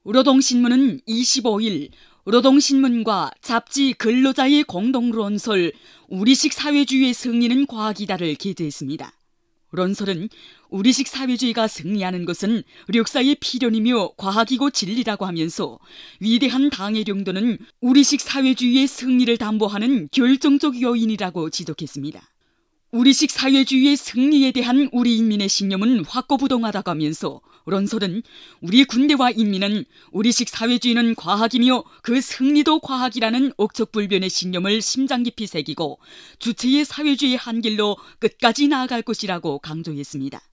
노동신문은 25일 노동신문과 잡지 근로자의 공동론설 우리식 사회주의의 승리는 과학이다를 게재했습니다. 론설은 우리식 사회주의가 승리하는 것은 역사의 필연이며 과학이고 진리라고 하면서 위대한 당의 용도는 우리식 사회주의의 승리를 담보하는 결정적 요인이라고 지적했습니다. 우리식 사회주의의 승리에 대한 우리 인민의 신념은 확고부동하다고 하면서 론설은 우리 군대와 인민은 우리식 사회주의는 과학이며 그 승리도 과학이라는 억척불변의 신념을 심장 깊이 새기고 주체의 사회주의 한 길로 끝까지 나아갈 것이라고 강조했습니다.